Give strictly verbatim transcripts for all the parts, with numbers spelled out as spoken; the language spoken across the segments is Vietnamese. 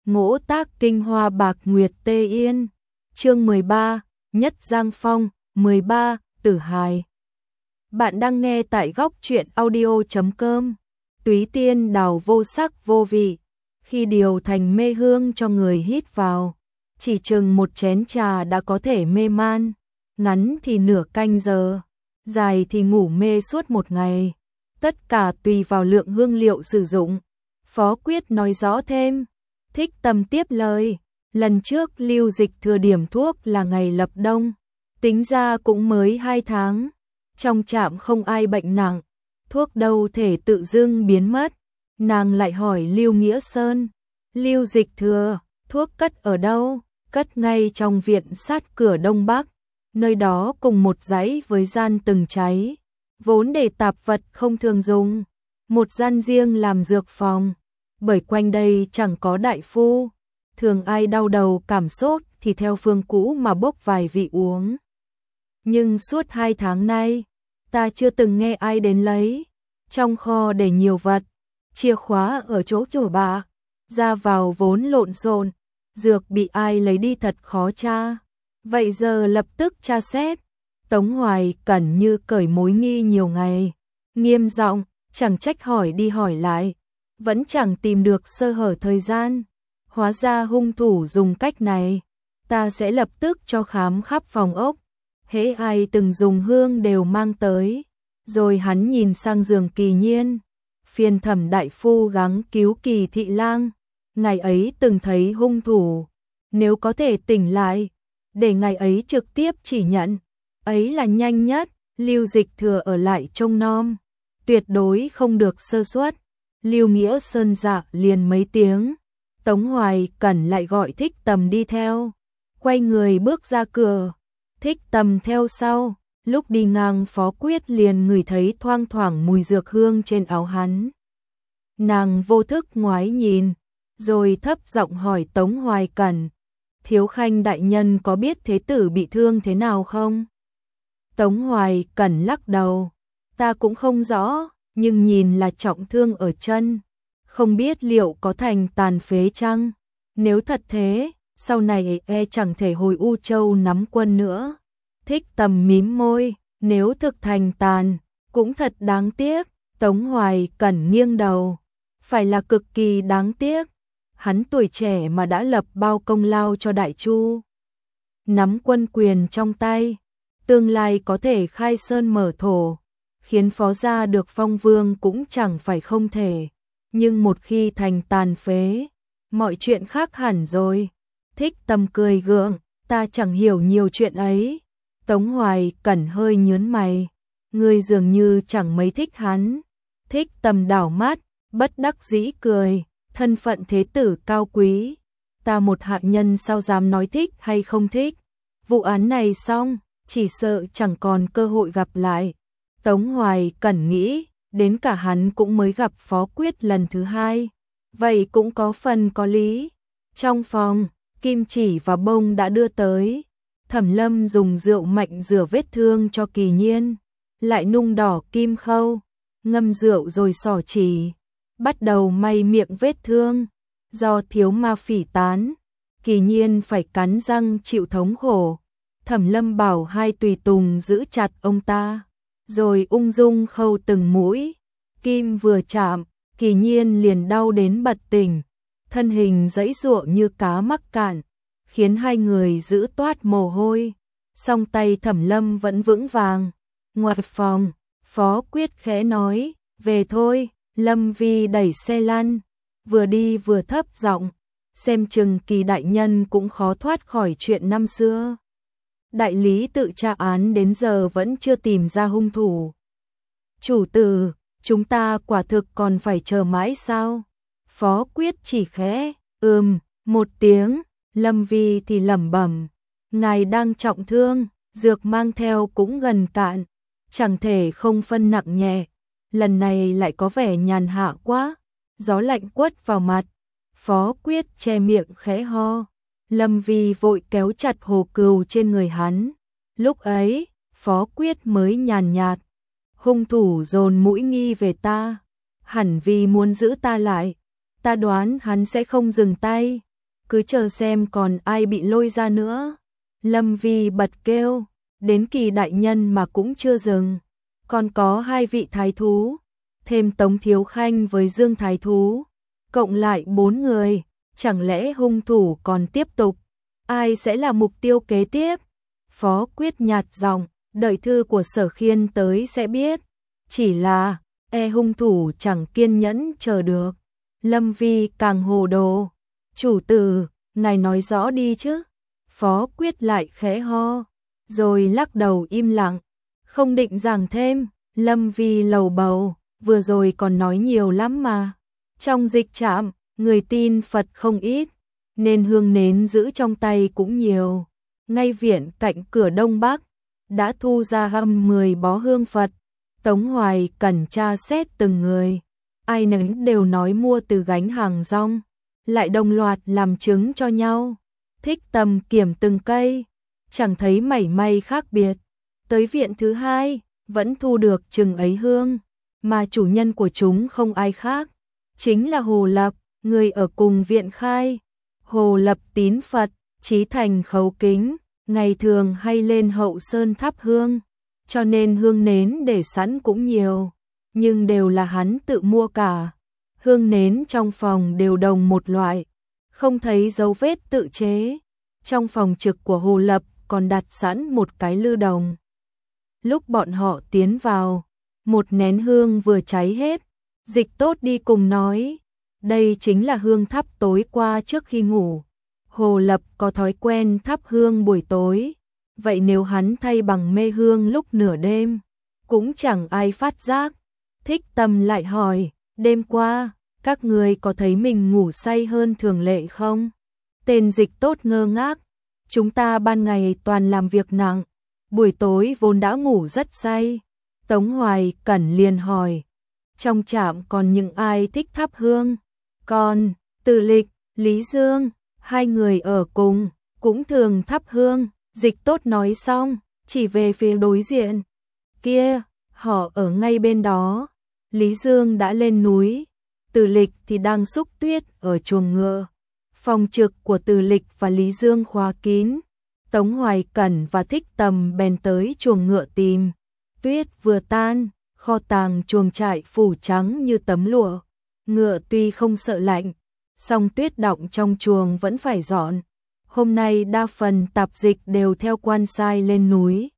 Ngỗ tác kinh hoa bạc nguyệt tê yên. Chương mười ba, Nhất Giang Phong. Mười ba, Tử hài. Bạn đang nghe tại góc truyện audio chấm com. Túy tiên đào vô sắc vô vị, khi điều thành mê hương cho người hít vào, chỉ chừng một chén trà đã có thể mê man, ngắn thì nửa canh giờ, dài thì ngủ mê suốt một ngày. Tất cả tùy vào lượng hương liệu sử dụng. Phó Quyết nói rõ thêm. Thích Tâm tiếp lời, lần trước Lưu Dịch thừa điểm thuốc là ngày lập đông, tính ra cũng mới hai tháng, trong trạm không ai bệnh nặng, thuốc đâu thể tự dưng biến mất. Nàng lại hỏi Lưu Nghĩa Sơn, Lưu Dịch thừa, thuốc cất ở đâu? Cất ngay trong viện sát cửa Đông Bắc, nơi đó cùng một dãy với gian từng cháy, vốn để tạp vật không thường dùng, một gian riêng làm dược phòng. Bởi quanh đây chẳng có đại phu, thường ai đau đầu cảm sốt thì theo phương cũ mà bốc vài vị uống. Nhưng suốt hai tháng nay, ta chưa từng nghe ai đến lấy. Trong kho để nhiều vật, chìa khóa ở chỗ chỗ bạ, ra vào vốn lộn xộn, dược bị ai lấy đi thật khó tra. Vậy giờ lập tức tra xét. Tống Hoài Cẩn như cởi mối nghi nhiều ngày, nghiêm giọng, chẳng trách hỏi đi hỏi lại, vẫn chẳng tìm được sơ hở thời gian. Hóa ra hung thủ dùng cách này, ta sẽ lập tức cho khám khắp phòng ốc, hễ ai từng dùng hương đều mang tới. Rồi hắn nhìn sang giường Kỳ Nhiên, phiền Thẩm đại phu gắng cứu Kỳ thị lang, ngày ấy từng thấy hung thủ, nếu có thể tỉnh lại, để ngày ấy trực tiếp chỉ nhận, ấy là nhanh nhất. Lưu Dịch thừa ở lại trông nom, tuyệt đối không được sơ suất. Lưu Nghĩa Sơn dạ liền mấy tiếng, Tống Hoài Cẩn lại gọi Thích Tầm đi theo, quay người bước ra cửa, Thích Tầm theo sau. Lúc đi ngang Phó Quyết liền ngửi thấy thoang thoảng mùi dược hương trên áo hắn. Nàng vô thức ngoái nhìn, rồi thấp giọng hỏi Tống Hoài Cẩn, Thiếu Khanh đại nhân có biết thế tử bị thương thế nào không? Tống Hoài Cẩn lắc đầu, ta cũng không rõ, nhưng nhìn là trọng thương ở chân, không biết liệu có thành tàn phế chăng? Nếu thật thế, sau này e chẳng thể hồi U Châu nắm quân nữa. Thích Tầm mím môi, nếu thực thành tàn, cũng thật đáng tiếc. Tống Hoài Cẩn nghiêng đầu, phải là cực kỳ đáng tiếc. Hắn tuổi trẻ mà đã lập bao công lao cho Đại Chu, nắm quân quyền trong tay, tương lai có thể khai sơn mở thổ, khiến phó gia được phong vương cũng chẳng phải không thể. Nhưng một khi thành tàn phế, mọi chuyện khác hẳn rồi. Thích Tầm cười gượng, ta chẳng hiểu nhiều chuyện ấy. Tống Hoài Cẩn hơi nhướng mày, người dường như chẳng mấy thích hắn. Thích Tầm đảo mắt, bất đắc dĩ cười, thân phận thế tử cao quý, ta một hạ nhân sao dám nói thích hay không thích. Vụ án này xong, chỉ sợ chẳng còn cơ hội gặp lại. Tống Hoài Cẩn nghĩ, đến cả hắn cũng mới gặp Phó Quyết lần thứ hai, vậy cũng có phần có lý. Trong phòng, kim chỉ và bông đã đưa tới. Thẩm Lâm dùng rượu mạnh rửa vết thương cho Kỳ Nhiên, lại nung đỏ kim khâu, ngâm rượu rồi xỏ chỉ, bắt đầu may miệng vết thương. Do thiếu ma phỉ tán, Kỳ Nhiên phải cắn răng chịu thống khổ. Thẩm Lâm bảo hai tùy tùng giữ chặt ông ta, rồi ung dung khâu từng mũi. Kim vừa chạm, Kỳ Nhiên liền đau đến bật tỉnh, thân hình giãy giụa như cá mắc cạn, khiến hai người giữ toát mồ hôi. Song tay Thẩm Lâm vẫn vững vàng. Ngoài phòng, Phó Quyết khẽ nói, về thôi. Lâm Vi đẩy xe lăn, vừa đi vừa thấp giọng, xem chừng Kỳ đại nhân cũng khó thoát khỏi chuyện năm xưa. Đại lý tự tra án đến giờ vẫn chưa tìm ra hung thủ. Chủ tử, chúng ta quả thực còn phải chờ mãi sao? Phó Quyết chỉ khẽ ừm một tiếng. Lâm Vi thì lẩm bẩm, ngài đang trọng thương, dược mang theo cũng gần cạn, chẳng thể không phân nặng nhẹ. Lần này lại có vẻ nhàn hạ quá. Gió lạnh quất vào mặt, Phó Quyết che miệng khẽ ho. Lâm Vi vội kéo chặt hồ cừu trên người hắn. Lúc ấy, Phó Quyết mới nhàn nhạt, hung thủ dồn mũi nghi về ta, hẳn vì muốn giữ ta lại. Ta đoán hắn sẽ không dừng tay, cứ chờ xem còn ai bị lôi ra nữa. Lâm Vi bật kêu, đến Kỳ đại nhân mà cũng chưa dừng, còn có hai vị thái thú, thêm Tống Thiếu Khanh với Dương thái thú, cộng lại bốn người, chẳng lẽ hung thủ còn tiếp tục? Ai sẽ là mục tiêu kế tiếp? Phó Quyết nhạt giọng, đợi thư của Sở Khiên tới sẽ biết. Chỉ là, e hung thủ chẳng kiên nhẫn chờ được. Lâm Vi càng hồ đồ. Chủ tử, ngài nói rõ đi chứ. Phó Quyết lại khẽ ho, rồi lắc đầu im lặng, không định giảng thêm. Lâm Vi lầu bầu, vừa rồi còn nói nhiều lắm mà. Trong dịch trạm, người tin Phật không ít, nên hương nến giữ trong tay cũng nhiều. Ngay viện cạnh cửa Đông Bắc, đã thu ra hăm mười bó hương Phật. Tống Hoài cẩn tra xét từng người, ai nấy đều nói mua từ gánh hàng rong, lại đồng loạt làm chứng cho nhau. Thích Tầm kiểm từng cây, chẳng thấy mảy may khác biệt. Tới viện thứ hai, vẫn thu được chừng ấy hương, mà chủ nhân của chúng không ai khác, chính là Hồ Lập, người ở cùng viện khai. Hồ Lập tín Phật, chí thành khấu kính, ngày thường hay lên hậu sơn thắp hương, cho nên hương nến để sẵn cũng nhiều, nhưng đều là hắn tự mua cả. Hương nến trong phòng đều đồng một loại, không thấy dấu vết tự chế. Trong phòng trực của Hồ Lập còn đặt sẵn một cái lư đồng. Lúc bọn họ tiến vào, một nén hương vừa cháy hết, Dịch Tốt đi cùng nói, đây chính là hương thắp tối qua trước khi ngủ. Hồ Lập có thói quen thắp hương buổi tối, vậy nếu hắn thay bằng mê hương lúc nửa đêm, cũng chẳng ai phát giác. Thích Tầm lại hỏi, đêm qua, các người có thấy mình ngủ say hơn thường lệ không? Tên Dịch Tốt ngơ ngác, chúng ta ban ngày toàn làm việc nặng, buổi tối vốn đã ngủ rất say. Tống Hoài Cẩn liền hỏi, trong trạm còn những ai thích thắp hương? Còn, Từ Lịch, Lý Dương, hai người ở cùng, cũng thường thắp hương. Dịch Tốt nói xong, chỉ về phía đối diện. Kia, họ ở ngay bên đó. Lý Dương đã lên núi, Từ Lịch thì đang xúc tuyết ở chuồng ngựa. Phòng trực của Từ Lịch và Lý Dương khóa kín. Tống Hoài Cẩn và Thích Tầm bèn tới chuồng ngựa tìm. Tuyết vừa tan, kho tàng chuồng trại phủ trắng như tấm lụa. Ngựa tuy không sợ lạnh, song tuyết đọng trong chuồng vẫn phải dọn. Hôm nay đa phần tạp dịch đều theo quan sai lên núi,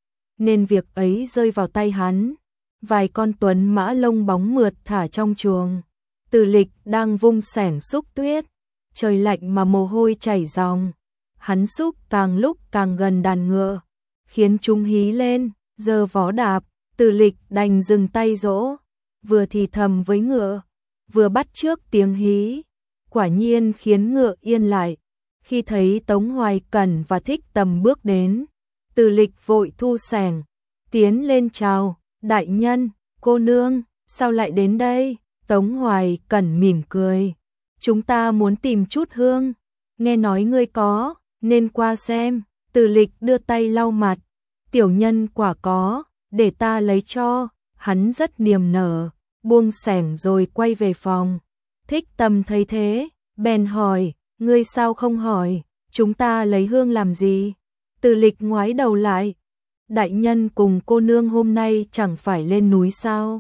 nên việc ấy rơi vào tay hắn. Vài con tuấn mã lông bóng mượt thả trong chuồng. Từ Lịch đang vung xẻng xúc tuyết, trời lạnh mà mồ hôi chảy ròng. Hắn xúc càng lúc càng gần đàn ngựa, khiến chúng hí lên, giơ vó đạp. Từ Lịch đành dừng tay dỗ, vừa thì thầm với ngựa, vừa bắt chước tiếng hí, quả nhiên khiến ngựa yên lại. Khi thấy Tống Hoài Cẩn và Thích Tầm bước đến, Từ Lịch vội thu xẻng, tiến lên chào, đại nhân, cô nương, sao lại đến đây? Tống Hoài Cẩn mỉm cười, chúng ta muốn tìm chút hương, nghe nói ngươi có, nên qua xem. Từ Lịch đưa tay lau mặt, tiểu nhân quả có, để ta lấy cho. Hắn rất niềm nở, buông xẻng rồi quay về phòng. Thích Tầm thấy thế, bèn hỏi, ngươi sao không hỏi, chúng ta lấy hương làm gì? Từ Lịch ngoái đầu lại, đại nhân cùng cô nương hôm nay chẳng phải lên núi sao?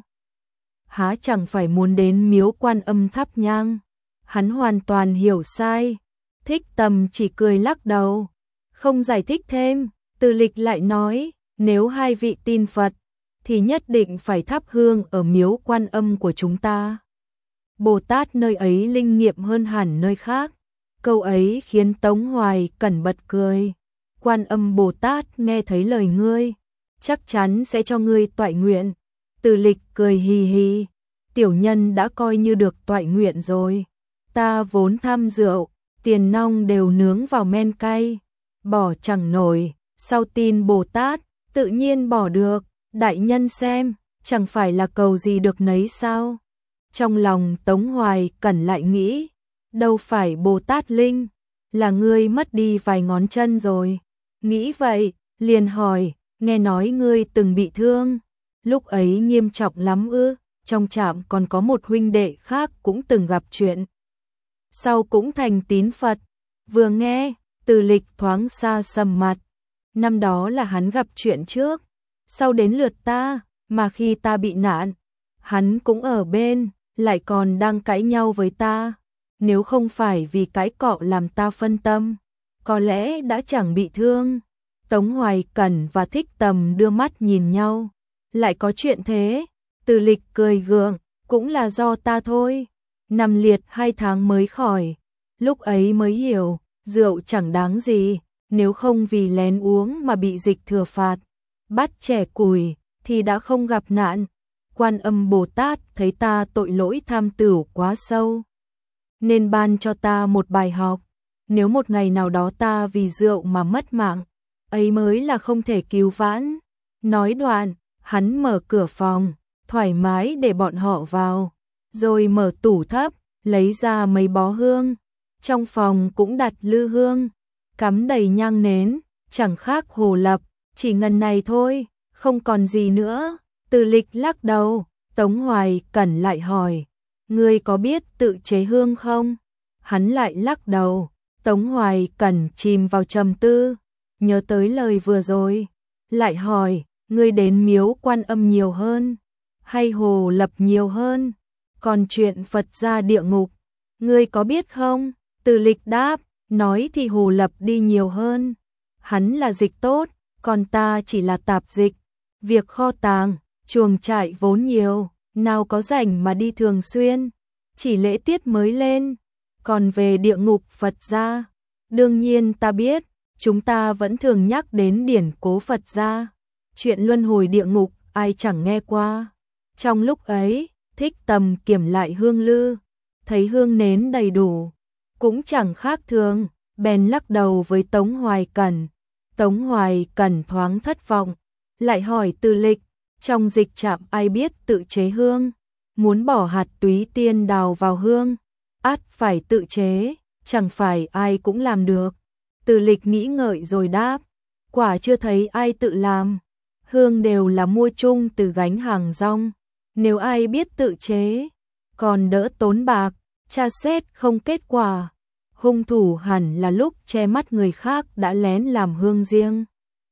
Há chẳng phải muốn đến miếu Quan Âm thắp nhang? Hắn hoàn toàn hiểu sai. Thích Tầm chỉ cười lắc đầu, không giải thích thêm. Từ Lịch lại nói, nếu hai vị tin Phật, thì nhất định phải thắp hương ở miếu Quan Âm của chúng ta. Bồ Tát nơi ấy linh nghiệm hơn hẳn nơi khác. Câu ấy khiến Tống Hoài Cẩn bật cười. Quan Âm Bồ Tát nghe thấy lời ngươi, chắc chắn sẽ cho ngươi toại nguyện. Từ Lịch cười hì hì, tiểu nhân đã coi như được toại nguyện rồi. Ta vốn tham rượu, tiền nong đều nướng vào men cay, bỏ chẳng nổi, sau tin Bồ Tát, tự nhiên bỏ được. Đại nhân xem, chẳng phải là cầu gì được nấy sao? Trong lòng Tống Hoài Cẩn lại nghĩ, đâu phải Bồ Tát linh, là ngươi mất đi vài ngón chân rồi. Nghĩ vậy, liền hỏi, nghe nói ngươi từng bị thương, lúc ấy nghiêm trọng lắm ư? Trong trạm còn có một huynh đệ khác cũng từng gặp chuyện, sau cũng thành tín Phật. Vừa nghe, Từ Lịch thoáng xa sầm mặt. Năm đó là hắn gặp chuyện trước, sau đến lượt ta, mà khi ta bị nạn, hắn cũng ở bên, lại còn đang cãi nhau với ta. Nếu không phải vì cái cọ làm ta phân tâm, có lẽ đã chẳng bị thương. Tống Hoài Cẩn và Thích Tầm đưa mắt nhìn nhau. Lại có chuyện thế? Từ Lịch cười gượng, cũng là do ta thôi. Nằm liệt hai tháng mới khỏi. Lúc ấy mới hiểu, rượu chẳng đáng gì, nếu không vì lén uống mà bị dịch thừa phạt, bắt trẻ củi, thì đã không gặp nạn. Quan Âm Bồ Tát thấy ta tội lỗi tham tửu quá sâu, nên ban cho ta một bài học. Nếu một ngày nào đó ta vì rượu mà mất mạng, ấy mới là không thể cứu vãn. Nói đoạn, hắn mở cửa phòng, thoải mái để bọn họ vào, rồi mở tủ thấp, lấy ra mấy bó hương. Trong phòng cũng đặt lư hương, cắm đầy nhang nến, chẳng khác Hồ Lập, chỉ ngần này thôi, không còn gì nữa. Từ Lịch lắc đầu, Tống Hoài Cẩn lại hỏi, ngươi có biết tự chế hương không? Hắn lại lắc đầu. Tống Hoài Cẩn chìm vào trầm tư, nhớ tới lời vừa rồi, lại hỏi, ngươi đến miếu Quan Âm nhiều hơn, hay Hồ Lập nhiều hơn? Còn chuyện Phật gia địa ngục, ngươi có biết không? Từ Lịch đáp, nói thì Hồ Lập đi nhiều hơn, hắn là dịch tốt, còn ta chỉ là tạp dịch. Việc kho tàng, chuồng trại vốn nhiều, nào có rảnh mà đi thường xuyên, chỉ lễ tiết mới lên. Còn về địa ngục Phật gia, đương nhiên ta biết, chúng ta vẫn thường nhắc đến điển cố Phật gia. Chuyện luân hồi địa ngục ai chẳng nghe qua. Trong lúc ấy, Thích Tầm kiểm lại hương lư, thấy hương nến đầy đủ, cũng chẳng khác thường, bèn lắc đầu với Tống Hoài Cẩn. Tống Hoài Cẩn thoáng thất vọng, lại hỏi Từ Lịch, trong dịch trạm ai biết tự chế hương? Muốn bỏ hạt túy tiên đào vào hương, ắt phải tự chế, chẳng phải ai cũng làm được. Từ Lịch nghĩ ngợi rồi đáp, quả chưa thấy ai tự làm, hương đều là mua chung từ gánh hàng rong. Nếu ai biết tự chế, còn đỡ tốn bạc, tra xét không kết quả. Hung thủ hẳn là lúc che mắt người khác đã lén làm hương riêng.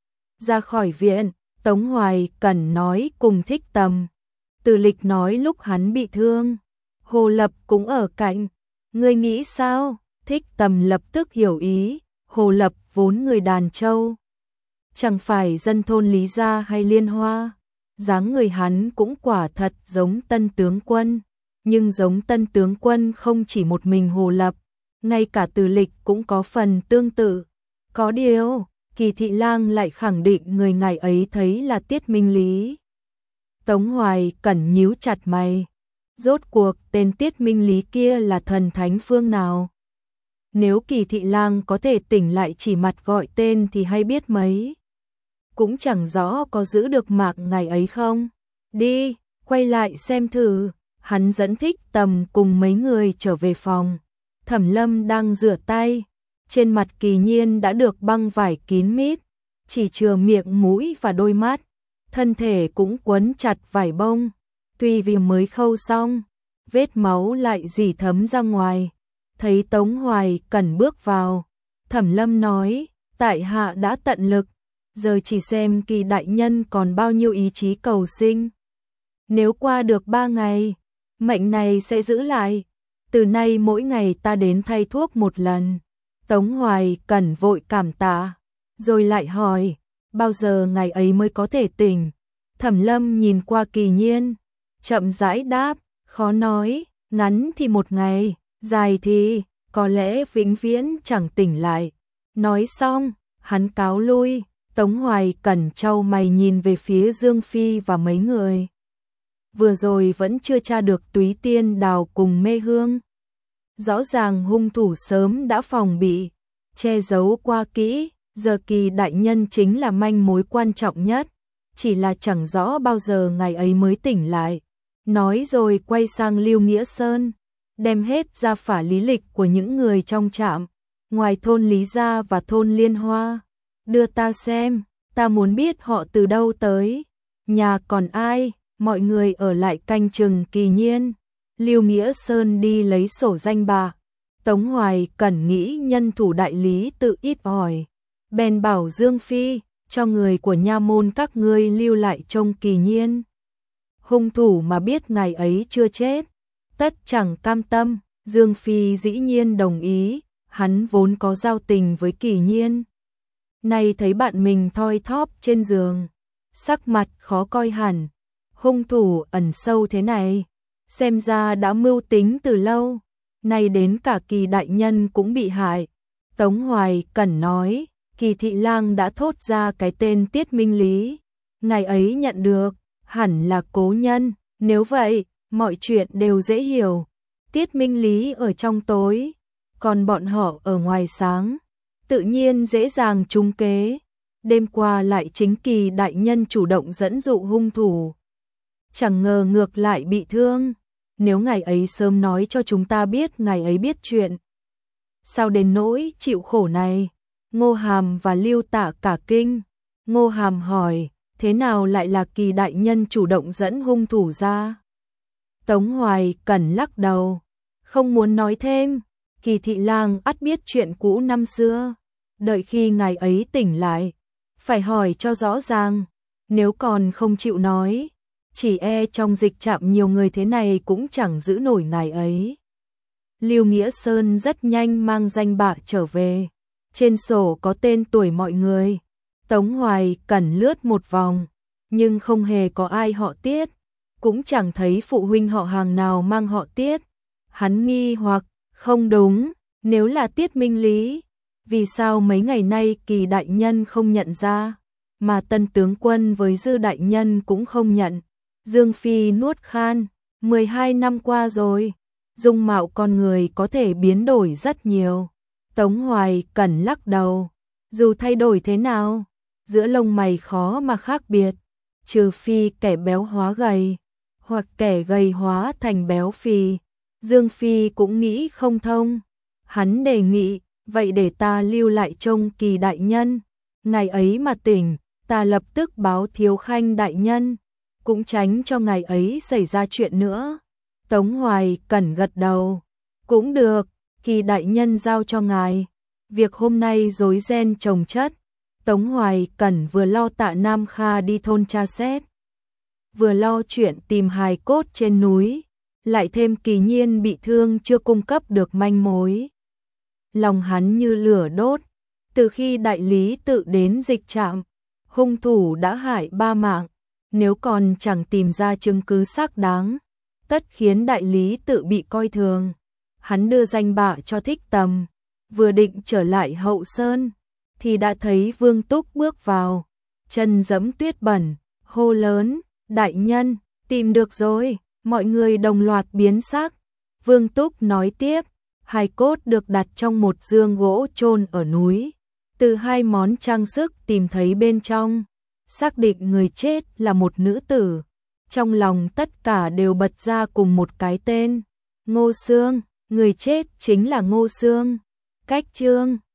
Ra khỏi viện, Tống Hoài Cẩn nói cùng Thích Tầm. Từ Lịch nói lúc hắn bị thương, Hồ Lập cũng ở cạnh. Ngươi nghĩ sao? Thích Tầm lập tức hiểu ý. Hồ Lập vốn người Đàn Châu, chẳng phải dân thôn Lý Gia hay Liên Hoa. Dáng người hắn cũng quả thật giống Tân tướng quân, nhưng giống Tân tướng quân không chỉ một mình Hồ Lập, ngay cả Từ Lịch cũng có phần tương tự. Có điều, Kỳ Thị Lang lại khẳng định người ngài ấy thấy là Tiết Minh Lý. Tống Hoài Cẩn nhíu chặt mày, rốt cuộc tên Tiết Minh Lý kia là thần thánh phương nào? Nếu Kỳ Thị Lang có thể tỉnh lại chỉ mặt gọi tên thì hay biết mấy. Cũng chẳng rõ có giữ được mạng ngày ấy không. Đi, quay lại xem thử. Hắn dẫn Thích Tầm cùng mấy người trở về phòng. Thẩm Lâm đang rửa tay, trên mặt Kỳ Nhiên đã được băng vải kín mít, chỉ chừa miệng mũi và đôi mắt, thân thể cũng quấn chặt vải bông. Tuy vì mới khâu xong, vết máu lại rỉ thấm ra ngoài. Thấy Tống Hoài Cẩn bước vào, Thẩm Lâm nói, tại hạ đã tận lực, giờ chỉ xem Kỳ đại nhân còn bao nhiêu ý chí cầu sinh. Nếu qua được ba ngày, mệnh này sẽ giữ lại. Từ nay mỗi ngày ta đến thay thuốc một lần. Tống Hoài Cẩn vội cảm tạ, rồi lại hỏi, bao giờ ngày ấy mới có thể tỉnh? Thẩm Lâm nhìn qua Kỳ Nhiên, chậm rãi đáp, khó nói, ngắn thì một ngày, dài thì có lẽ vĩnh viễn chẳng tỉnh lại. Nói xong, hắn cáo lui. Tống Hoài Cẩn chau mày nhìn về phía Dương Phi và mấy người. Vừa rồi vẫn chưa tra được túy tiên đào cùng mê hương. Rõ ràng hung thủ sớm đã phòng bị, che giấu qua kỹ, giờ Kỳ đại nhân chính là manh mối quan trọng nhất, chỉ là chẳng rõ bao giờ ngày ấy mới tỉnh lại. Nói rồi quay sang Lưu Nghĩa Sơn, đem hết ra phả lý lịch của những người trong trạm, ngoài thôn Lý Gia và thôn Liên Hoa. Đưa ta xem, ta muốn biết họ từ đâu tới, nhà còn ai. Mọi người ở lại canh chừng Kỳ Nhiên. Lưu Nghĩa Sơn đi lấy sổ danh bạ, Tống Hoài Cẩn nghĩ nhân thủ đại lý tự ít ỏi, bèn bảo Dương Phi, cho người của nha môn các ngươi lưu lại trông Kỳ Nhiên. Hung thủ mà biết ngày ấy chưa chết, tất chẳng cam tâm. Dương Phi dĩ nhiên đồng ý, hắn vốn có giao tình với Kỳ Nhiên. Nay thấy bạn mình thoi thóp trên giường, sắc mặt khó coi hẳn, hung thủ ẩn sâu thế này, xem ra đã mưu tính từ lâu, nay đến cả Kỳ đại nhân cũng bị hại. Tống Hoài Cẩn nói, Kỳ thị lang đã thốt ra cái tên Tiết Minh Lý, ngày ấy nhận được, hẳn là cố nhân, nếu vậy, mọi chuyện đều dễ hiểu. Tiết Minh Lý ở trong tối, còn bọn họ ở ngoài sáng, tự nhiên dễ dàng trúng kế. Đêm qua lại chính Kỳ đại nhân chủ động dẫn dụ hung thủ, chẳng ngờ ngược lại bị thương. Nếu ngày ấy sớm nói cho chúng ta biết ngày ấy biết chuyện, sao đến nỗi chịu khổ này? Ngô Hàm và Lưu Tạ cả kinh. Ngô Hàm hỏi, thế nào lại là Kỳ đại nhân chủ động dẫn hung thủ ra? Tống Hoài Cẩn lắc đầu, không muốn nói thêm. Kỳ thị lang ắt biết chuyện cũ năm xưa, đợi khi ngày ấy tỉnh lại, phải hỏi cho rõ ràng, nếu còn không chịu nói, chỉ e trong dịch trạm nhiều người thế này cũng chẳng giữ nổi ngày ấy. Lưu Nghĩa Sơn rất nhanh mang danh bạ trở về, trên sổ có tên tuổi mọi người. Tống Hoài Cẩn lướt một vòng, nhưng không hề có ai họ Tiết, cũng chẳng thấy phụ huynh họ Hàng nào mang họ Tiết. Hắn nghi hoặc, không đúng, nếu là Tiết Minh Lý, vì sao mấy ngày nay Kỳ đại nhân không nhận ra, mà Tân tướng quân với Dư đại nhân cũng không nhận. Dương Phi nuốt khan, mười hai năm qua rồi, dung mạo con người có thể biến đổi rất nhiều. Tống Hoài Cẩn lắc đầu, dù thay đổi thế nào, giữa lông mày khó mà khác biệt, trừ phi kẻ béo hóa gầy, hoặc kẻ gầy hóa thành béo phì. Dương Phi cũng nghĩ không thông. Hắn đề nghị, vậy để ta lưu lại trông Kỳ đại nhân, ngày ấy mà tỉnh, ta lập tức báo Thiếu Khanh đại nhân, cũng tránh cho ngày ấy xảy ra chuyện nữa. Tống Hoài Cẩn gật đầu, cũng được, Kỳ đại nhân giao cho ngài. Việc hôm nay rối ren chồng chất, Tống Hoài Cẩn vừa lo Tạ Nam Kha đi thôn tra xét, vừa lo chuyện tìm hài cốt trên núi, lại thêm Kỳ Nhiên bị thương chưa cung cấp được manh mối. Lòng hắn như lửa đốt, từ khi đại lý tự đến dịch trạm, hung thủ đã hại ba mạng, nếu còn chẳng tìm ra chứng cứ xác đáng, tất khiến đại lý tự bị coi thường. Hắn đưa danh bạ cho Thích Tầm, vừa định trở lại Hậu Sơn, thì đã thấy Vương Túc bước vào, chân giẫm tuyết bẩn, hô lớn, đại nhân, tìm được rồi. Mọi người đồng loạt biến sắc. Vương Túc nói tiếp, hài cốt được đặt trong một dương gỗ chôn ở núi, từ hai món trang sức tìm thấy bên trong, xác định người chết là một nữ tử. Trong lòng tất cả đều bật ra cùng một cái tên, Ngô Sương, người chết chính là Ngô Sương. Cách chương